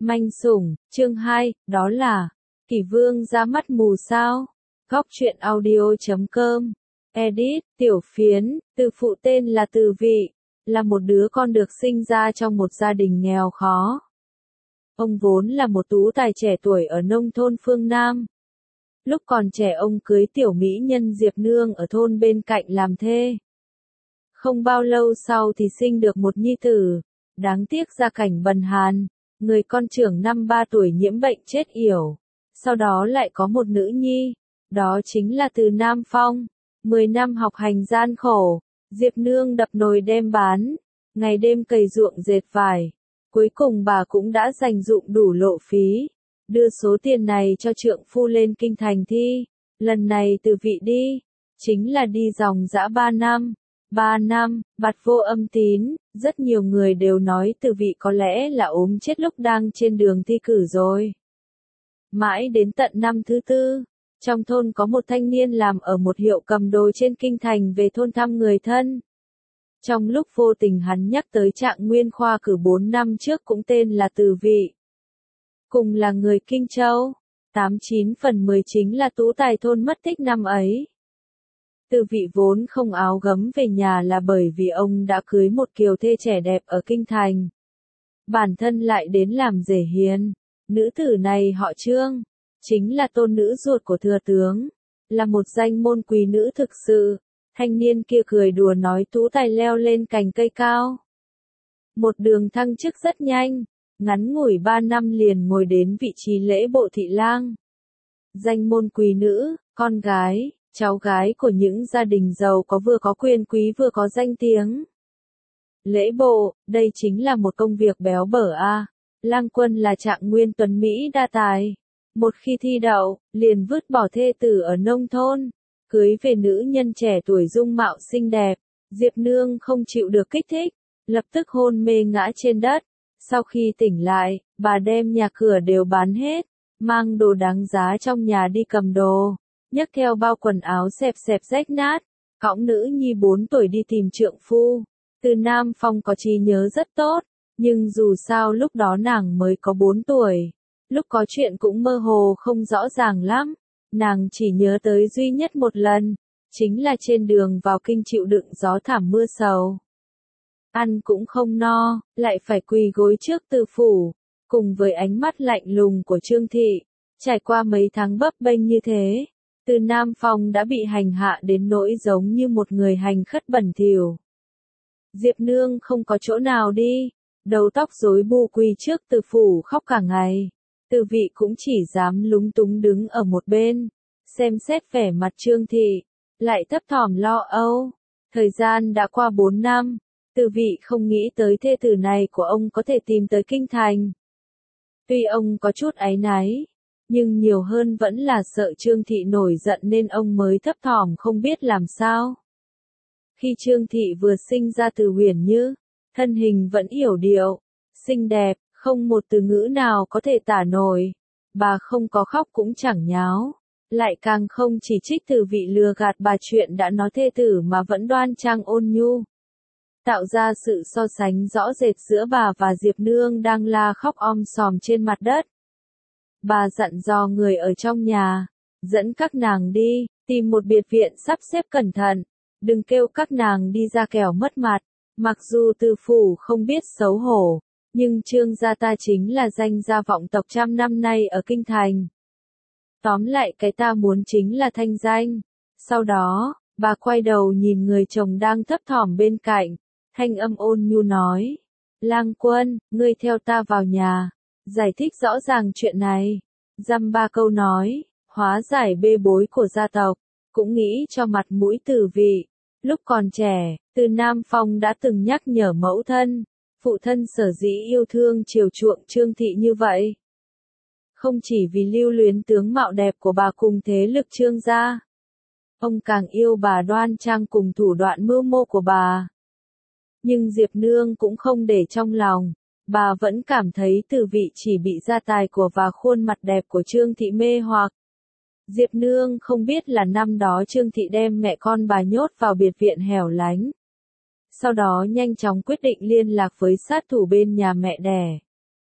Manh sủng, chương 2, đó là Kỷ Vương ra mắt mù sao? Góc truyện audio.com. Edit, tiểu phiến, từ phụ tên là Từ Vị, là một đứa con được sinh ra trong một gia đình nghèo khó. Ông vốn là một tú tài trẻ tuổi ở nông thôn phương Nam. Lúc còn trẻ ông cưới tiểu mỹ nhân Diệp Nương ở thôn bên cạnh làm thê. Không bao lâu sau thì sinh được một nhi tử, đáng tiếc gia cảnh bần hàn, người con trưởng năm 3 tuổi nhiễm bệnh chết yểu. Sau đó lại có một nữ nhi, đó chính là Từ Nam Phong. 10 năm học hành gian khổ, Diệp Nương đập nồi đem bán, ngày đêm cày ruộng dệt vải. Cuối cùng bà cũng đã dành dụm đủ lộ phí, đưa số tiền này cho trượng phu lên kinh thành thi. Lần này Từ Vị đi, chính là đi dòng dã 3 năm. 3 năm, bạt vô âm tín, rất nhiều người đều nói Từ Vị có lẽ là ốm chết lúc đang trên đường thi cử rồi. Mãi đến tận năm thứ 4, trong thôn có một thanh niên làm ở một hiệu cầm đồ trên kinh thành về thôn thăm người thân. Trong lúc vô tình hắn nhắc tới Trạng Nguyên khoa cử 4 năm trước cũng tên là Từ Vị. Cùng là người Kinh Châu, 89 phần 10 chính là tú tài thôn mất tích năm ấy. Từ Vị vốn không áo gấm về nhà là bởi vì ông đã cưới một kiều thê trẻ đẹp ở kinh thành. Bản thân lại đến làm rể hiền. Nữ tử này họ Trương, chính là tôn nữ ruột của thừa tướng, là một danh môn quý nữ thực sự. Thanh niên kia cười đùa nói tú tài leo lên cành cây cao. Một đường thăng chức rất nhanh, ngắn ngủi 3 năm liền ngồi đến vị trí lễ bộ thị lang. Danh môn quý nữ, con gái, cháu gái của những gia đình giàu có vừa có quyền quý vừa có danh tiếng. Lễ bộ, đây chính là một công việc béo bở a. Lang quân là Trạng Nguyên tuấn Mỹ đa tài. Một khi thi đậu, liền vứt bỏ thê tử ở nông thôn, cưới về nữ nhân trẻ tuổi dung mạo xinh đẹp. Diệp Nương không chịu được kích thích, lập tức hôn mê ngã trên đất. Sau khi tỉnh lại, bà đem nhà cửa đều bán hết, mang đồ đáng giá trong nhà đi cầm đồ, nhấc theo bao quần áo xẹp xẹp rách nát, cõng nữ nhi 4 tuổi đi tìm trượng phu. Từ Nam Phong có trí nhớ rất tốt, nhưng dù sao lúc đó nàng mới có 4 tuổi, lúc có chuyện cũng mơ hồ không rõ ràng lắm. Nàng chỉ nhớ tới duy nhất một lần, chính là trên đường vào kinh chịu đựng gió thảm mưa sầu. Ăn cũng không no, lại phải quỳ gối trước Từ phủ, cùng với ánh mắt lạnh lùng của Trương Thị. Trải qua mấy tháng bấp bênh như thế, Từ Nam Phong đã bị hành hạ đến nỗi giống như một người hành khất bẩn thỉu. Diệp Nương không có chỗ nào đi, đầu tóc rối bù quỳ trước Từ phủ khóc cả ngày. Từ Vị cũng chỉ dám lúng túng đứng ở một bên, xem xét vẻ mặt Trương Thị, lại thấp thỏm lo âu. Thời gian đã qua 4 năm, Từ Vị không nghĩ tới thê tử này của ông có thể tìm tới kinh thành. Tuy ông có chút áy náy, nhưng nhiều hơn vẫn là sợ Trương Thị nổi giận nên ông mới thấp thỏm không biết làm sao. Khi Trương Thị vừa sinh ra từ Huyền Như, thân hình vẫn yểu điệu, xinh đẹp, không một từ ngữ nào có thể tả nổi. Bà không có khóc cũng chẳng nháo, lại càng không chỉ trích Từ Vị lừa gạt bà chuyện đã nói thê tử mà vẫn đoan trang ôn nhu, tạo ra sự so sánh rõ rệt giữa bà và Diệp Nương đang la khóc om sòm trên mặt đất. Bà dặn dò người ở trong nhà, dẫn các nàng đi, tìm một biệt viện sắp xếp cẩn thận, đừng kêu các nàng đi ra kẻo mất mặt. Mặc dù Từ phủ không biết xấu hổ, nhưng Trương gia ta chính là danh gia vọng tộc trăm năm nay ở kinh thành. Tóm lại cái ta muốn chính là thanh danh. Sau đó, bà quay đầu nhìn người chồng đang thấp thỏm bên cạnh, thanh âm ôn nhu nói: Lang quân, ngươi theo ta vào nhà, giải thích rõ ràng chuyện này. Dăm ba câu nói, hóa giải bê bối của gia tộc, cũng nghĩ cho mặt mũi Từ Vị. Lúc còn trẻ, Từ Nam Phong đã từng nhắc nhở mẫu thân, phụ thân sở dĩ yêu thương chiều chuộng Trương Thị như vậy. Không chỉ vì lưu luyến tướng mạo đẹp của bà cùng thế lực Trương gia. Ông càng yêu bà đoan trang cùng thủ đoạn mưu mô của bà. Nhưng Diệp Nương cũng không để trong lòng, bà vẫn cảm thấy Từ Vị chỉ bị gia tài của và khuôn mặt đẹp của Trương Thị mê hoặc. Diệp Nương không biết là năm đó Trương Thị đem mẹ con bà nhốt vào biệt viện hẻo lánh. Sau đó nhanh chóng quyết định liên lạc với sát thủ bên nhà mẹ đẻ.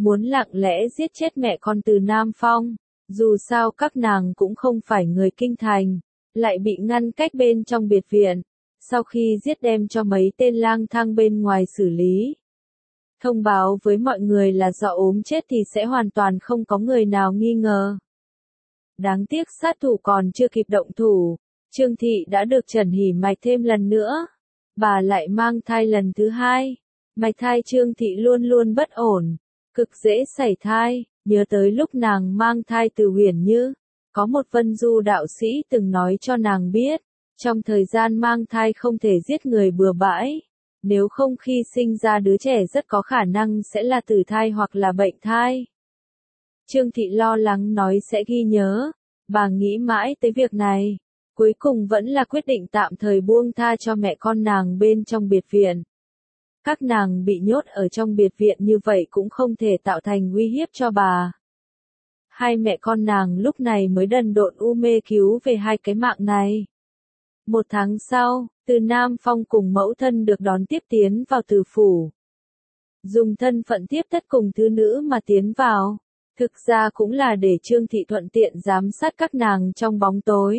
muốn lặng lẽ giết chết mẹ con Từ Nam Phong. Dù sao các nàng cũng không phải người kinh thành, lại bị ngăn cách bên trong biệt viện. Sau khi giết đem cho mấy tên lang thang bên ngoài xử lý. Thông báo với mọi người là do ốm chết thì sẽ hoàn toàn không có người nào nghi ngờ. Đáng tiếc sát thủ còn chưa kịp động thủ, Trương Thị đã được Trần Hỉ mạch thêm lần nữa. Bà lại mang thai lần thứ hai. Mạch thai Trương Thị luôn luôn bất ổn, cực dễ sảy thai. Nhớ tới lúc nàng mang thai từ Huyền Như, có một Vân Du đạo sĩ từng nói cho nàng biết, trong thời gian mang thai không thể giết người bừa bãi, nếu không khi sinh ra đứa trẻ rất có khả năng sẽ là tử thai hoặc là bệnh thai. Trương Thị lo lắng nói sẽ ghi nhớ, bà nghĩ mãi tới việc này, cuối cùng vẫn là quyết định tạm thời buông tha cho mẹ con nàng bên trong biệt viện. Các nàng bị nhốt ở trong biệt viện như vậy cũng không thể tạo thành uy hiếp cho bà. Hai mẹ con nàng lúc này mới đần độn u mê cứu về hai cái mạng này. Một tháng sau, Từ Nam Phong cùng mẫu thân được đón tiếp tiến vào Từ phủ. Dùng thân phận tiếp thất cùng thứ nữ mà tiến vào, thực ra cũng là để Trương Thị thuận tiện giám sát các nàng trong bóng tối.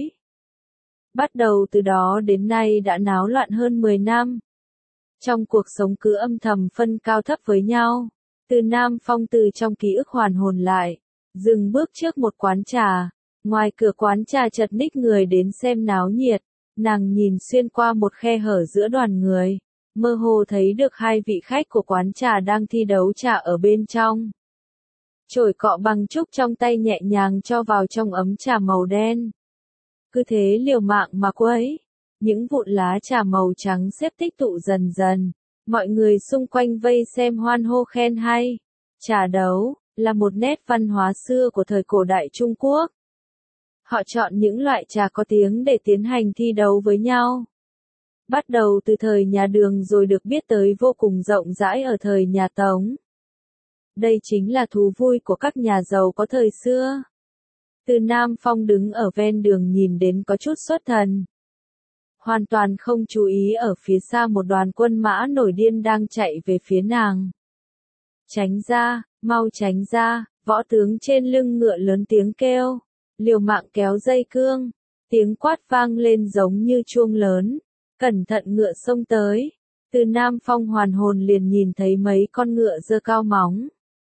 Bắt đầu từ đó đến nay đã náo loạn hơn 10 năm. Trong cuộc sống cứ âm thầm phân cao thấp với nhau, Từ Nam Phong từ trong ký ức hoàn hồn lại, dừng bước trước một quán trà, ngoài cửa quán trà chật ních người đến xem náo nhiệt, nàng nhìn xuyên qua một khe hở giữa đoàn người, mơ hồ thấy được hai vị khách của quán trà đang thi đấu trà ở bên trong. Chổi cọ bằng trúc trong tay nhẹ nhàng cho vào trong ấm trà màu đen. Cứ thế liều mạng mà quấy. Những vụn lá trà màu trắng xếp tích tụ dần dần, mọi người xung quanh vây xem hoan hô khen hay. Trà đấu là một nét văn hóa xưa của thời cổ đại Trung Quốc. Họ chọn những loại trà có tiếng để tiến hành thi đấu với nhau. Bắt đầu từ thời nhà Đường rồi được biết tới vô cùng rộng rãi ở thời nhà Tống. Đây chính là thú vui của các nhà giàu có thời xưa. Từ Nam Phong đứng ở ven đường nhìn đến có chút xuất thần. Hoàn toàn không chú ý ở phía xa một đoàn quân mã nổi điên đang chạy về phía nàng. Tránh ra, mau tránh ra, võ tướng trên lưng ngựa lớn tiếng kêu, liều mạng kéo dây cương, tiếng quát vang lên giống như chuông lớn, cẩn thận ngựa xông tới. Từ Nam Phong hoàn hồn liền nhìn thấy mấy con ngựa giơ cao móng.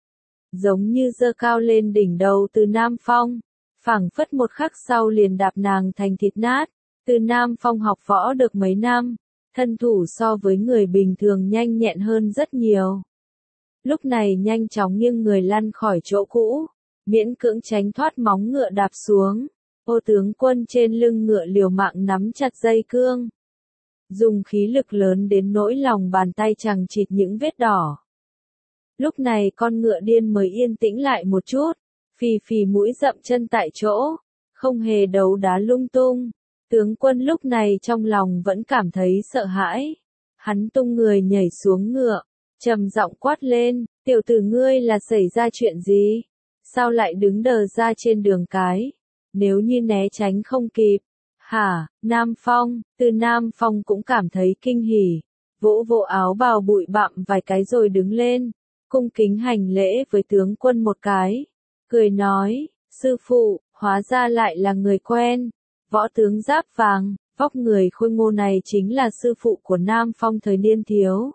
Giống như giơ cao lên đỉnh đầu Từ Nam Phong, phảng phất một khắc sau liền đạp nàng thành thịt nát. Từ Nam Phong học võ được mấy năm, thân thủ so với người bình thường nhanh nhẹn hơn rất nhiều. Lúc này nhanh chóng nghiêng người lăn khỏi chỗ cũ, miễn cưỡng tránh thoát móng ngựa đạp xuống. Ô tướng quân trên lưng ngựa liều mạng nắm chặt dây cương. Dùng khí lực lớn đến nỗi lòng bàn tay chằng chịt những vết đỏ. Lúc này con ngựa điên mới yên tĩnh lại một chút, phì phì mũi dậm chân tại chỗ, không hề đấu đá lung tung. Tướng quân lúc này trong lòng vẫn cảm thấy sợ hãi. Hắn tung người nhảy xuống ngựa, trầm giọng quát lên, tiểu tử ngươi là xảy ra chuyện gì? Sao lại đứng đờ ra trên đường cái? Nếu như né tránh không kịp. Hả, Nam Phong, Từ Nam Phong cũng cảm thấy kinh hỉ. Vỗ vỗ áo bào bụi bặm vài cái rồi đứng lên, cung kính hành lễ với tướng quân một cái. Cười nói, sư phụ, hóa ra lại là người quen. Võ tướng giáp vàng, vóc người khôi ngô này chính là sư phụ của Nam Phong thời niên thiếu.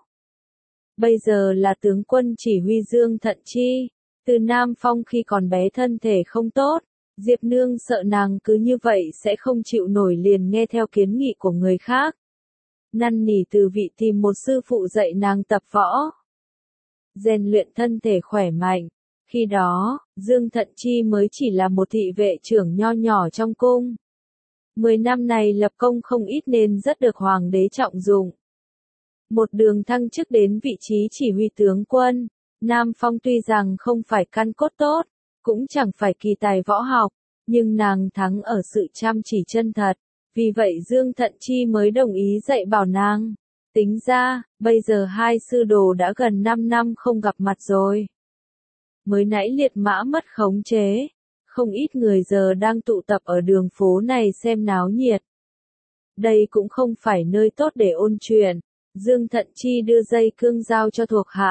Bây giờ là tướng quân chỉ huy Dương Thận Chi. Từ Nam Phong khi còn bé thân thể không tốt, Diệp Nương sợ nàng cứ như vậy sẽ không chịu nổi liền nghe theo kiến nghị của người khác. Năn nỉ Từ Vị tìm một sư phụ dạy nàng tập võ, rèn luyện thân thể khỏe mạnh. Khi đó, Dương Thận Chi mới chỉ là một thị vệ trưởng nho nhỏ trong cung. 10 năm này lập công không ít nên rất được hoàng đế trọng dụng. Một đường thăng chức đến vị trí chỉ huy tướng quân, Nam Phong tuy rằng không phải căn cốt tốt, cũng chẳng phải kỳ tài võ học, nhưng nàng thắng ở sự chăm chỉ chân thật, vì vậy Dương Thận Chi mới đồng ý dạy bảo nàng. Tính ra, bây giờ hai sư đồ đã gần 5 năm không gặp mặt rồi. Mới nãy liệt mã mất khống chế. Không ít người giờ đang tụ tập ở đường phố này xem náo nhiệt. Đây cũng không phải nơi tốt để ôn chuyện. Dương Thận Chi đưa dây cương giao cho thuộc hạ.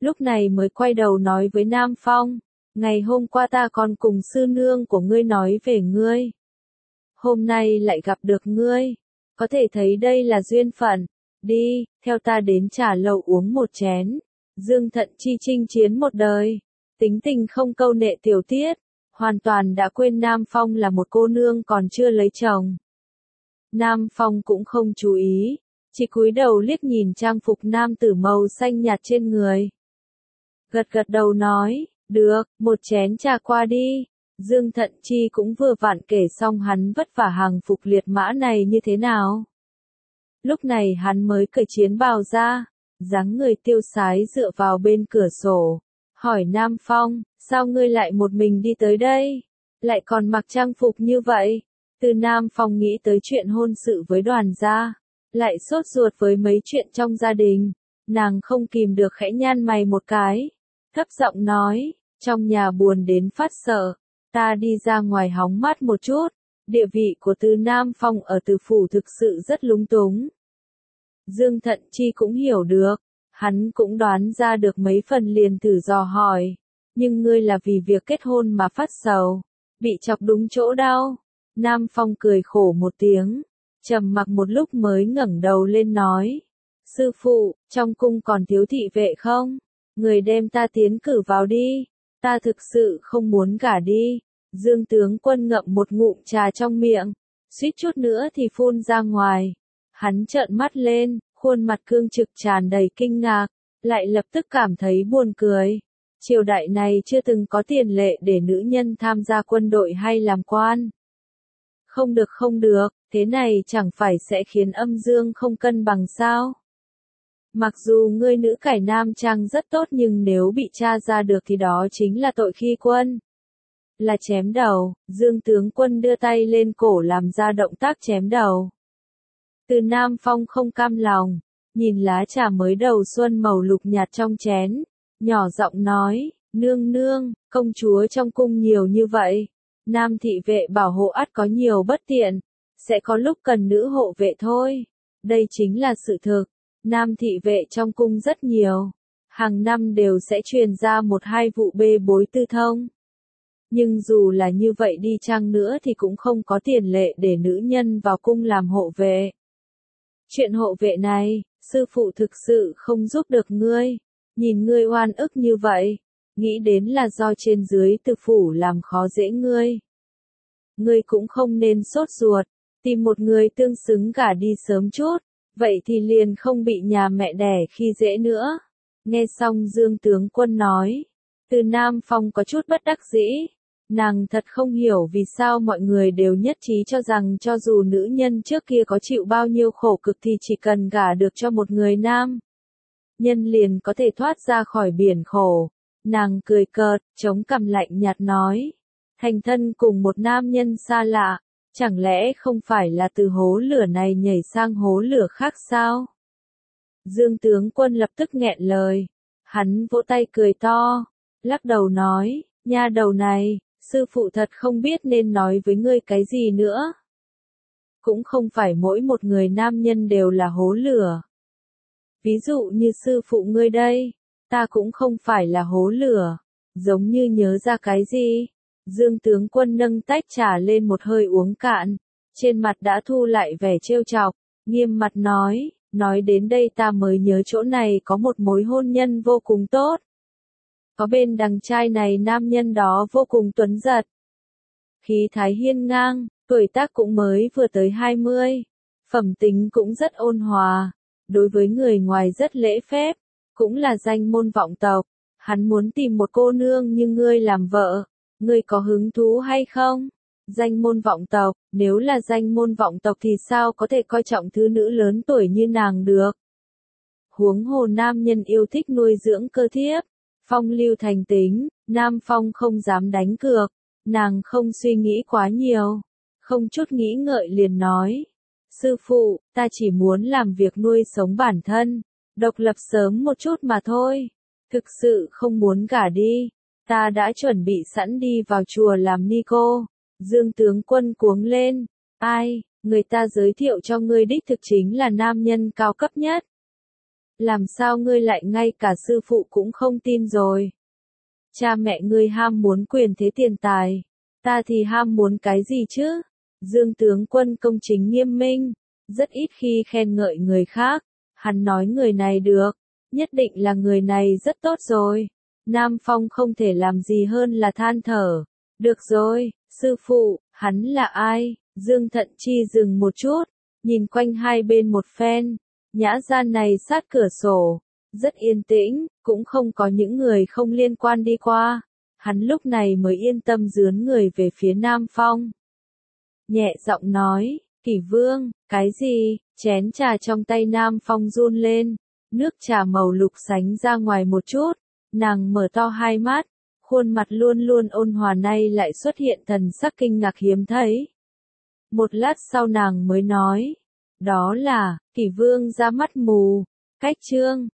lúc này mới quay đầu nói với Nam Phong, ngày hôm qua ta còn cùng sư nương của ngươi nói về ngươi. Hôm nay lại gặp được ngươi, có thể thấy đây là duyên phận, đi, theo ta đến trà lầu uống một chén. Dương Thận Chi chinh chiến một đời, tính tình không câu nệ tiểu tiết, hoàn toàn đã quên Nam Phong là một cô nương còn chưa lấy chồng. Nam Phong cũng không chú ý, chỉ cúi đầu liếc nhìn trang phục nam tử màu xanh nhạt trên người. Gật gật đầu nói, được, một chén trà qua đi. Dương Thận Chi cũng vừa vặn kể xong hắn vất vả hàng phục liệt mã này như thế nào. Lúc này hắn mới cởi chiến bào ra, dáng người tiêu sái dựa vào bên cửa sổ, hỏi Nam Phong, sao ngươi lại một mình đi tới đây, lại còn mặc trang phục như vậy? Từ Nam Phong nghĩ tới chuyện hôn sự với Đoàn gia, lại sốt ruột với mấy chuyện trong gia đình, nàng không kìm được khẽ nhăn mày một cái, thấp giọng nói, trong nhà buồn đến phát sợ, ta đi ra ngoài hóng mát một chút. Địa vị của Từ Nam Phong ở Từ phủ thực sự rất lúng túng. Dương Thận Chi cũng hiểu được, hắn cũng đoán ra được mấy phần liền thử dò hỏi, nhưng ngươi là vì việc kết hôn mà phát sầu, bị chọc đúng chỗ đau. Nam Phong cười khổ một tiếng, trầm mặc một lúc mới ngẩng đầu lên nói, sư phụ, trong cung còn thiếu thị vệ không? Người đem ta tiến cử vào đi, ta thực sự không muốn gả đi. Dương tướng quân ngậm một ngụm trà trong miệng, suýt chút nữa thì phun ra ngoài. Hắn trợn mắt lên, khuôn mặt cương trực tràn đầy kinh ngạc, lại lập tức cảm thấy buồn cười. Triều đại này chưa từng có tiền lệ để nữ nhân tham gia quân đội hay làm quan. Không được, thế này chẳng phải sẽ khiến âm dương không cân bằng sao? Mặc dù ngươi nữ cải nam trang rất tốt nhưng nếu bị tra ra được thì đó chính là tội khi quân. Là chém đầu. Dương tướng quân đưa tay lên cổ làm ra động tác chém đầu. Từ Nam Phong không cam lòng, nhìn lá trà mới đầu xuân màu lục nhạt trong chén, nhỏ giọng nói, nương nương, công chúa trong cung nhiều như vậy, nam thị vệ bảo hộ ắt có nhiều bất tiện, sẽ có lúc cần nữ hộ vệ thôi. Đây chính là sự thực, nam thị vệ trong cung rất nhiều, hàng năm đều sẽ truyền ra một hai vụ bê bối tư thông. Nhưng dù là như vậy đi chăng nữa thì cũng không có tiền lệ để nữ nhân vào cung làm hộ vệ. Chuyện hộ vệ này, sư phụ thực sự không giúp được ngươi. Nhìn ngươi oan ức như vậy, nghĩ đến là do trên dưới Từ phủ làm khó dễ ngươi. Ngươi cũng không nên sốt ruột, tìm một người tương xứng gả đi sớm chút, vậy thì liền không bị nhà mẹ đẻ khi dễ nữa. Nghe xong Dương tướng quân nói, Từ Nam Phong có chút bất đắc dĩ. Nàng thật không hiểu vì sao mọi người đều nhất trí cho rằng cho dù nữ nhân trước kia có chịu bao nhiêu khổ cực thì chỉ cần gả được cho một người nam nhân liền có thể thoát ra khỏi biển khổ. Nàng cười cợt, chống cằm lạnh nhạt nói, thành thân cùng một nam nhân xa lạ, chẳng lẽ không phải là từ hố lửa này nhảy sang hố lửa khác sao? Dương tướng quân lập tức nghẹn lời, hắn vỗ tay cười to, lắc đầu nói, nha đầu này, sư phụ thật không biết nên nói với ngươi cái gì nữa. Cũng không phải mỗi một người nam nhân đều là hố lửa. Ví dụ như sư phụ ngươi đây, ta cũng không phải là hố lửa. Giống như nhớ ra cái gì? Dương tướng quân nâng tách trà lên một hơi uống cạn, trên mặt đã thu lại vẻ trêu chọc, nghiêm mặt nói đến đây ta mới nhớ chỗ này có một mối hôn nhân vô cùng tốt. Có bên đằng trai này nam nhân đó vô cùng tuấn giật, khí thái hiên ngang, tuổi tác cũng mới vừa tới 20, phẩm tính cũng rất ôn hòa, đối với người ngoài rất lễ phép, cũng là danh môn vọng tộc. Hắn muốn tìm một cô nương như ngươi làm vợ, ngươi có hứng thú hay không? Danh môn vọng tộc, nếu là danh môn vọng tộc thì sao có thể coi trọng thứ nữ lớn tuổi như nàng được? Huống hồ nam nhân yêu thích nuôi dưỡng cơ thiếp, phong lưu thành tính, Nam Phong không dám đánh cược, nàng không suy nghĩ quá nhiều, không chút nghĩ ngợi liền nói, sư phụ, ta chỉ muốn làm việc nuôi sống bản thân, độc lập sớm một chút mà thôi, thực sự không muốn gả đi, ta đã chuẩn bị sẵn đi vào chùa làm ni cô. Dương tướng quân cuống lên, ai, người ta giới thiệu cho ngươi đích thực chính là nam nhân cao cấp nhất. làm sao ngươi lại ngay cả sư phụ cũng không tin rồi? Cha mẹ ngươi ham muốn quyền thế tiền tài, ta thì ham muốn cái gì chứ? Dương tướng quân công chính nghiêm minh, rất ít khi khen ngợi người khác, hắn nói người này được, nhất định là người này rất tốt rồi. Nam Phong không thể làm gì hơn là than thở. Được rồi, sư phụ, hắn là ai? Dương Thận Chi dừng một chút, nhìn quanh hai bên một phen, nhã gian này sát cửa sổ, rất yên tĩnh, cũng không có những người không liên quan đi qua. Hắn lúc này mới yên tâm dướn người về phía Nam Phong. Nhẹ giọng nói, Kỷ Vương, cái gì? Chén trà trong tay Nam Phong run lên, nước trà màu lục sánh ra ngoài một chút, nàng mở to hai mắt, khuôn mặt luôn luôn ôn hòa nay lại xuất hiện thần sắc kinh ngạc hiếm thấy. Một lát sau nàng mới nói, đó là, Kỷ Vương ra mắt mù, cách chương.